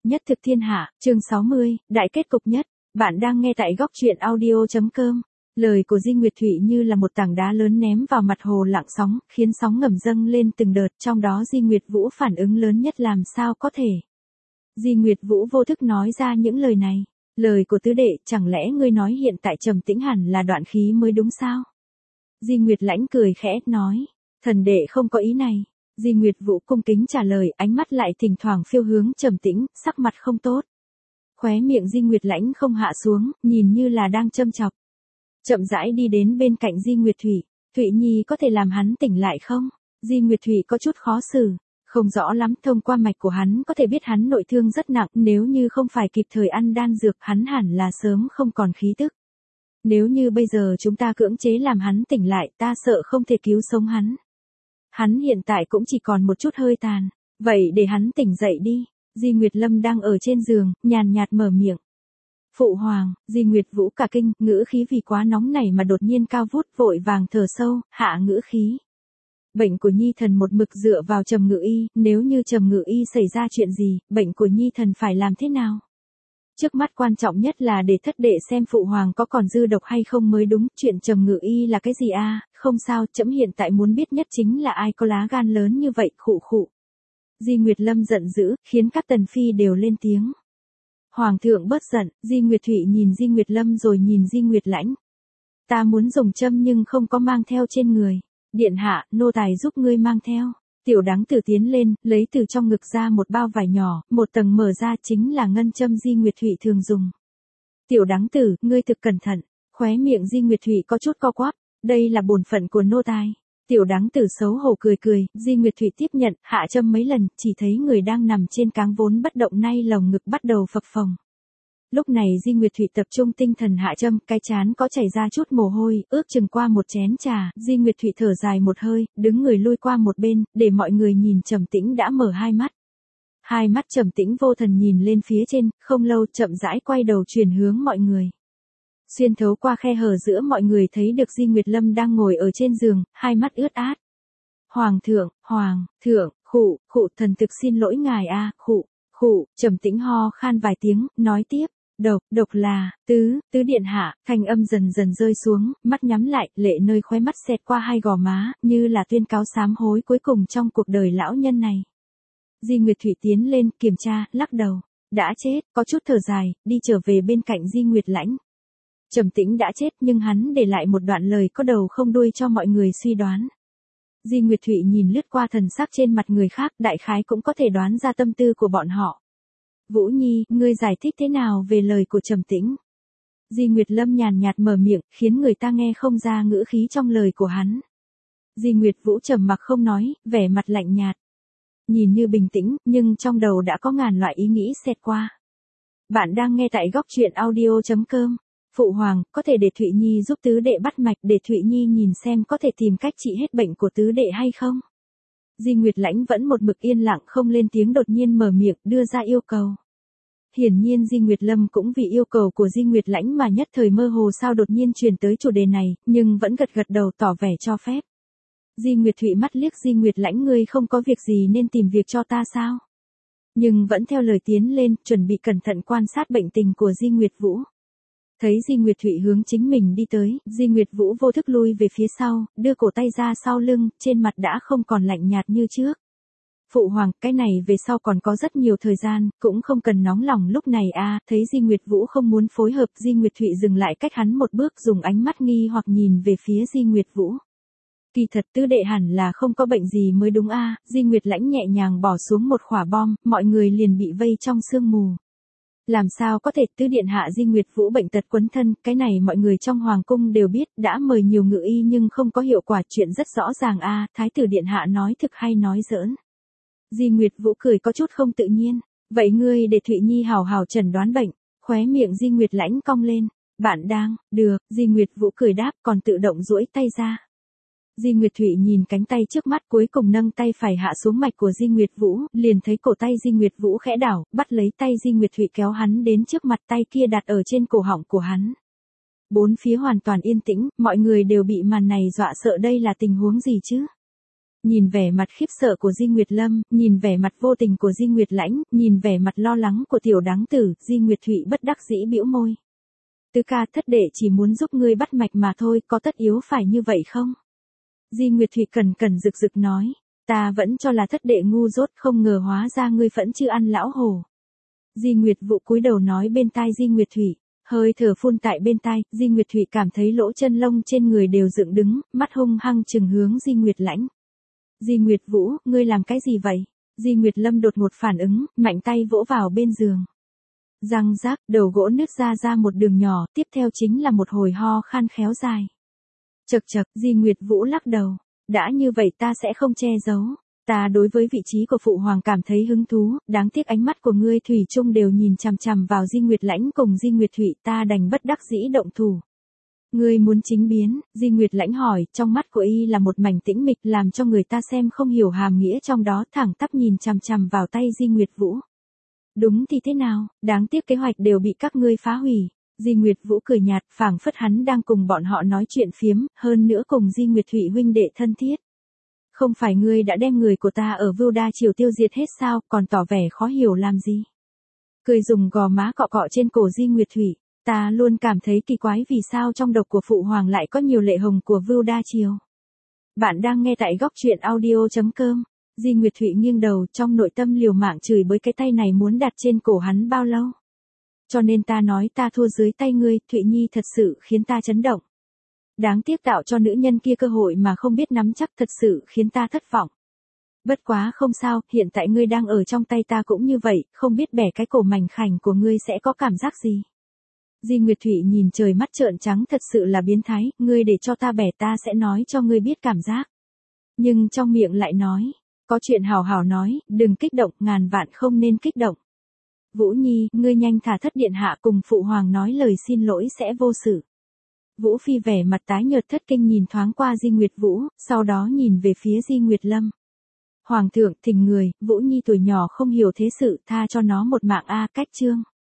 nhất thực thiên hạ, chương 60, đại kết cục nhất. Bạn đang nghe tại góc truyện audio.com. Lời của Di Nguyệt Thụy như là một tảng đá lớn ném vào mặt hồ lặng sóng, khiến sóng ngầm dâng lên từng đợt, trong đó Di Nguyệt Vũ phản ứng lớn nhất làm sao có thể. Di Nguyệt Vũ vô thức nói ra những lời này. Lời của tứ đệ, chẳng lẽ ngươi nói hiện tại trầm tĩnh hẳn là đoạn khí mới đúng sao? Di Nguyệt Lãnh cười khẽ, nói, thần đệ không có ý này. Di Nguyệt Vũ cung kính trả lời, ánh mắt lại thỉnh thoảng phiêu hướng trầm tĩnh, sắc mặt không tốt. Khóe miệng Di Nguyệt Lãnh không hạ xuống, nhìn như là đang châm chọc. Chậm rãi đi đến bên cạnh Di Nguyệt Thụy, Thụy Nhi có thể làm hắn tỉnh lại không? Di Nguyệt Thụy có chút khó xử, không rõ lắm, thông qua mạch của hắn có thể biết hắn nội thương rất nặng, nếu như không phải kịp thời ăn đan dược hắn hẳn là sớm không còn khí tức. Nếu như bây giờ chúng ta cưỡng chế làm hắn tỉnh lại, ta sợ không thể cứu sống hắn. Hắn hiện tại cũng chỉ còn một chút hơi tàn, vậy để hắn tỉnh dậy đi. Di Nguyệt Lâm đang ở trên giường, nhàn nhạt mở miệng. Phụ hoàng, Di Nguyệt Vũ cả kinh, ngữ khí vì quá nóng này mà đột nhiên cao vút, vội vàng thở sâu, hạ ngữ khí. Bệnh của Nhi thần một mực dựa vào Trầm Ngự Y, nếu như Trầm Ngự Y xảy ra chuyện gì, bệnh của Nhi thần phải làm thế nào? Trước mắt quan trọng nhất là để thất đệ xem phụ hoàng có còn dư độc hay không mới đúng, chuyện Trầm Ngự Y là cái gì a? Không sao, trẫm hiện tại muốn biết nhất chính là ai có lá gan lớn như vậy, khụ khụ. Di Nguyệt Lâm giận dữ, khiến các tần phi đều lên tiếng. Hoàng thượng bớt giận, Di Nguyệt Thụy nhìn Di Nguyệt Lâm rồi nhìn Di Nguyệt Lãnh. Ta muốn dùng châm nhưng không có mang theo trên người. Điện hạ, nô tài giúp ngươi mang theo. Tiểu Đáng Tử tiến lên, lấy từ trong ngực ra một bao vải nhỏ, một tầng mở ra chính là ngân châm Di Nguyệt Thụy thường dùng. Tiểu Đáng Tử, ngươi thực cẩn thận. Khóe miệng Di Nguyệt Thụy có chút co quắp, đây là bổn phận của nô tài. Tiểu Đáng Tử xấu hổ cười cười, Di Nguyệt Thụy tiếp nhận, hạ châm mấy lần, chỉ thấy người đang nằm trên cáng vốn bất động nay lồng ngực bắt đầu phập phồng. Lúc này Di Nguyệt Thụy tập trung tinh thần hạ châm, cái trán có chảy ra chút mồ hôi, ước chừng qua một chén trà, Di Nguyệt Thụy thở dài một hơi, đứng người lui qua một bên, để mọi người nhìn trầm tĩnh đã mở hai mắt. Hai mắt trầm tĩnh vô thần nhìn lên phía trên, không lâu chậm rãi quay đầu chuyển hướng mọi người. Xuyên thấu qua khe hở giữa mọi người thấy được Di Nguyệt Lâm đang ngồi ở trên giường, hai mắt ướt át. Hoàng thượng, khụ, thần thực xin lỗi ngài a, khụ, trầm tĩnh ho khan vài tiếng, nói tiếp, độc là, tứ điện hạ, thanh âm dần dần rơi xuống, mắt nhắm lại, lệ nơi khóe mắt xẹt qua hai gò má, như là tuyên cáo sám hối cuối cùng trong cuộc đời lão nhân này. Di Nguyệt Thụy tiến lên, kiểm tra, lắc đầu, đã chết, có chút thở dài, đi trở về bên cạnh Di Nguyệt Lãnh. Trầm Tĩnh đã chết nhưng hắn để lại một đoạn lời có đầu không đuôi cho mọi người suy đoán. Di Nguyệt Thụy nhìn lướt qua thần sắc trên mặt người khác, đại khái cũng có thể đoán ra tâm tư của bọn họ. Vũ Nhi, ngươi giải thích thế nào về lời của Trầm Tĩnh? Di Nguyệt Lâm nhàn nhạt mở miệng, khiến người ta nghe không ra ngữ khí trong lời của hắn. Di Nguyệt Vũ trầm mặc không nói, vẻ mặt lạnh nhạt. Nhìn như bình tĩnh, nhưng trong đầu đã có ngàn loại ý nghĩ xẹt qua. Bạn đang nghe tại góc truyện audio.com. Phụ hoàng, có thể để Thụy Nhi giúp tứ đệ bắt mạch, để Thụy Nhi nhìn xem có thể tìm cách trị hết bệnh của tứ đệ hay không? Di Nguyệt Lãnh vẫn một mực yên lặng không lên tiếng, đột nhiên mở miệng, đưa ra yêu cầu. Hiển nhiên Di Nguyệt Lâm cũng vì yêu cầu của Di Nguyệt Lãnh mà nhất thời mơ hồ sao đột nhiên truyền tới chủ đề này, nhưng vẫn gật gật đầu tỏ vẻ cho phép. Di Nguyệt Thụy mắt liếc Di Nguyệt Lãnh, ngươi không có việc gì nên tìm việc cho ta sao? Nhưng vẫn theo lời tiến lên, chuẩn bị cẩn thận quan sát bệnh tình của Di Nguyệt Vũ. Thấy Di Nguyệt Thụy hướng chính mình đi tới, Di Nguyệt Vũ vô thức lui về phía sau, đưa cổ tay ra sau lưng, trên mặt đã không còn lạnh nhạt như trước. Phụ hoàng, cái này về sau còn có rất nhiều thời gian, cũng không cần nóng lòng lúc này a. Thấy Di Nguyệt Vũ không muốn phối hợp, Di Nguyệt Thụy dừng lại cách hắn một bước, dùng ánh mắt nghi hoặc nhìn về phía Di Nguyệt Vũ. Kỳ thật tứ đệ hẳn là không có bệnh gì mới đúng a. Di Nguyệt Lãnh nhẹ nhàng bỏ xuống một quả bom, mọi người liền bị vây trong sương mù. Làm sao có thể, tứ điện hạ Di Nguyệt Vũ bệnh tật quấn thân, cái này mọi người trong hoàng cung đều biết, đã mời nhiều ngự y nhưng không có hiệu quả, chuyện rất rõ ràng a. Thái tử điện hạ nói thực hay nói giỡn? Di Nguyệt Vũ cười có chút không tự nhiên, vậy ngươi để Thụy Nhi hào hào chẩn đoán bệnh. Khóe miệng Di Nguyệt Lãnh cong lên, bạn đang, được, Di Nguyệt Vũ cười đáp, còn tự động duỗi tay ra. Di Nguyệt Thụy nhìn cánh tay trước mắt, cuối cùng nâng tay phải hạ xuống mạch của Di Nguyệt Vũ, liền thấy cổ tay Di Nguyệt Vũ khẽ đảo, bắt lấy tay Di Nguyệt Thụy kéo hắn đến trước mặt, tay kia đặt ở trên cổ họng của hắn. Bốn phía hoàn toàn yên tĩnh, mọi người đều bị màn này dọa sợ, đây là tình huống gì chứ? nhìn vẻ mặt khiếp sợ của Di Nguyệt Lâm, nhìn vẻ mặt vô tình của Di Nguyệt Lãnh, nhìn vẻ mặt lo lắng của tiểu đáng tử, Di Nguyệt Thụy bất đắc dĩ bĩu môi. Tứ ca, thất đệ chỉ muốn giúp ngươi bắt mạch mà thôi, có tất yếu phải như vậy không? Di Nguyệt Thụy cẩn cẩn rực rực nói, ta vẫn cho là thất đệ ngu dốt, không ngờ hóa ra ngươi phẫn chưa ăn lão hổ. Di Nguyệt Vũ cúi đầu nói bên tai Di Nguyệt Thụy, hơi thở phun tại bên tai, Di Nguyệt Thụy cảm thấy lỗ chân lông trên người đều dựng đứng, mắt hung hăng trừng hướng Di Nguyệt Lãnh. Di Nguyệt Vũ, ngươi làm cái gì vậy? Di Nguyệt Lâm đột ngột phản ứng, mạnh tay vỗ vào bên giường. Răng rác, đầu gỗ nứt ra một đường nhỏ, tiếp theo chính là một hồi ho khan khéo dài. Chậc chậc, Di Nguyệt Vũ lắc đầu. Đã như vậy ta sẽ không che giấu. Ta đối với vị trí của phụ hoàng cảm thấy hứng thú, đáng tiếc ánh mắt của ngươi thủy chung đều nhìn chằm chằm vào Di Nguyệt Lãnh cùng Di Nguyệt Thụy, ta đành bất đắc dĩ động thủ. Ngươi muốn chính biến? Di Nguyệt Lãnh hỏi, trong mắt của y là một mảnh tĩnh mịch làm cho người ta xem không hiểu hàm nghĩa trong đó, thẳng tắp nhìn chằm chằm vào tay Di Nguyệt Vũ. Đúng thì thế nào, đáng tiếc kế hoạch đều bị các ngươi phá hủy. Di Nguyệt Vũ cười nhạt, phảng phất hắn đang cùng bọn họ nói chuyện phiếm, hơn nữa cùng Di Nguyệt Thụy huynh đệ thân thiết. Không phải ngươi đã đem người của ta ở Vưu Đa Triều tiêu diệt hết sao, còn tỏ vẻ khó hiểu làm gì? Cười dùng gò má cọ cọ trên cổ Di Nguyệt Thụy, ta luôn cảm thấy kỳ quái vì sao trong độc của phụ hoàng lại có nhiều lệ hồng của Vưu Đa Triều. Bạn đang nghe tại góc truyện audio.com. Di Nguyệt Thụy nghiêng đầu, trong nội tâm liều mạng chửi bới cái tay này muốn đặt trên cổ hắn bao lâu. Cho nên ta nói ta thua dưới tay ngươi, Thụy Nhi thật sự khiến ta chấn động. Đáng tiếc tạo cho nữ nhân kia cơ hội mà không biết nắm chắc, thật sự khiến ta thất vọng. Bất quá không sao, hiện tại ngươi đang ở trong tay ta cũng như vậy, không biết bẻ cái cổ mảnh khảnh của ngươi sẽ có cảm giác gì. Di Nguyệt Thụy nhìn trời mắt trợn trắng, thật sự là biến thái, ngươi để cho ta bẻ ta sẽ nói cho ngươi biết cảm giác. Nhưng trong miệng lại nói, có chuyện hào hào nói, đừng kích động, ngàn vạn không nên kích động. Vũ Nhi, ngươi nhanh thả thất điện hạ cùng phụ hoàng nói lời xin lỗi sẽ vô sự. Vũ Phi vẻ mặt tái nhợt thất kinh nhìn thoáng qua Di Nguyệt Vũ, sau đó nhìn về phía Di Nguyệt Lâm. Hoàng thượng, thỉnh người, Vũ Nhi tuổi nhỏ không hiểu thế sự, tha cho nó một mạng a, cách chương.